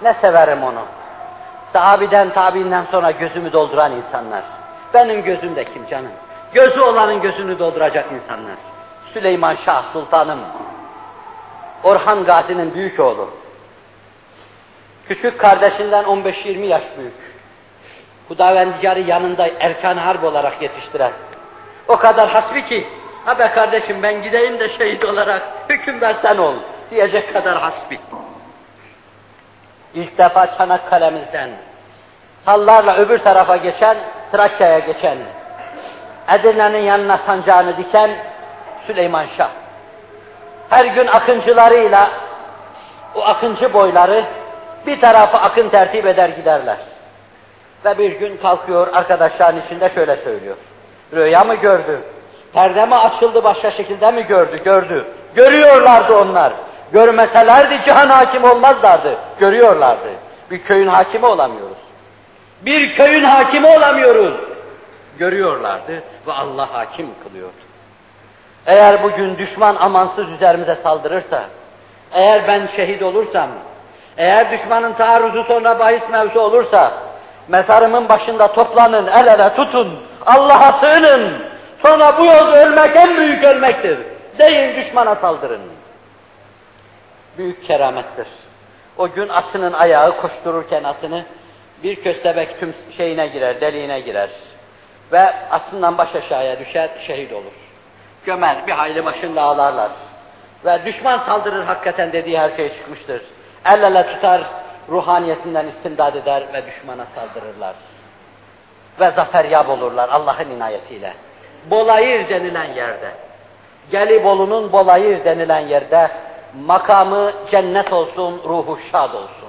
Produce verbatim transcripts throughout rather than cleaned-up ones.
Ne severim onu. Sahabiden, tabiinden sonra gözümü dolduran insanlar. Benim gözümde kim canım? Gözü olanın gözünü dolduracak insanlar. Süleyman Şah Sultanım, Orhan Gazi'nin büyük oğlu. Küçük kardeşinden on beş yirmi yaş büyük. Hudavendigar'ı yanında erkan harp olarak yetiştiren. O kadar hasbi ki, ha be kardeşim ben gideyim de şehit olarak hüküm versen ol diyecek kadar hasbi. İlk defa Çanakkale'mizden sallarla öbür tarafa geçen, Trakya'ya geçen, Edirne'nin yanına sancağını diken Süleyman Şah. Her gün akıncılarıyla o akıncı boyları bir tarafa akın tertip eder giderler. Ve bir gün kalkıyor arkadaşların içinde şöyle söylüyor. Rüya mı gördü? Perde mi açıldı başka şekilde mi gördü? Gördü. Görüyorlardı onlar. Görmeselerdi cihan hakim olmazlardı. Görüyorlardı. Bir köyün hakimi olamıyoruz. Bir köyün hakimi olamıyoruz. Görüyorlardı ve Allah hakim kılıyordu. Eğer bugün düşman amansız üzerimize saldırırsa, eğer ben şehit olursam, eğer düşmanın taarruzu sonra bahis mevzu olursa, mezarımın başında toplanın, el ele tutun, Allah'a sığının, sonra bu yolda ölmek en büyük ölmektir. Deyin düşmana saldırın. Büyük keramettir. O gün atının ayağı koştururken atını, bir köstebek tüm şeyine girer, deliğine girer. Ve atından baş aşağıya düşer, şehit olur. Gömer, bir hayli başında ağlarlar. Ve düşman saldırır hakikaten dediği her şey çıkmıştır. El ele tutar, ruhaniyetinden istimdad eder ve düşmana saldırırlar. Ve zaferyab olurlar Allah'ın inayetiyle. Bolayır denilen yerde, Gelibolu'nun Bolayır denilen yerde makamı cennet olsun, ruhu şad olsun.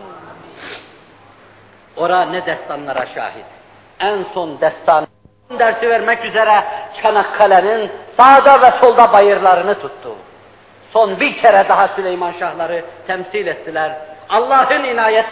Ora ne destanlara şahit. En son destan dersi vermek üzere Çanakkale'nin sağda ve solda bayırlarını tuttu. Son bir kere daha Süleyman Şahları temsil ettiler. Allah'ın inayeti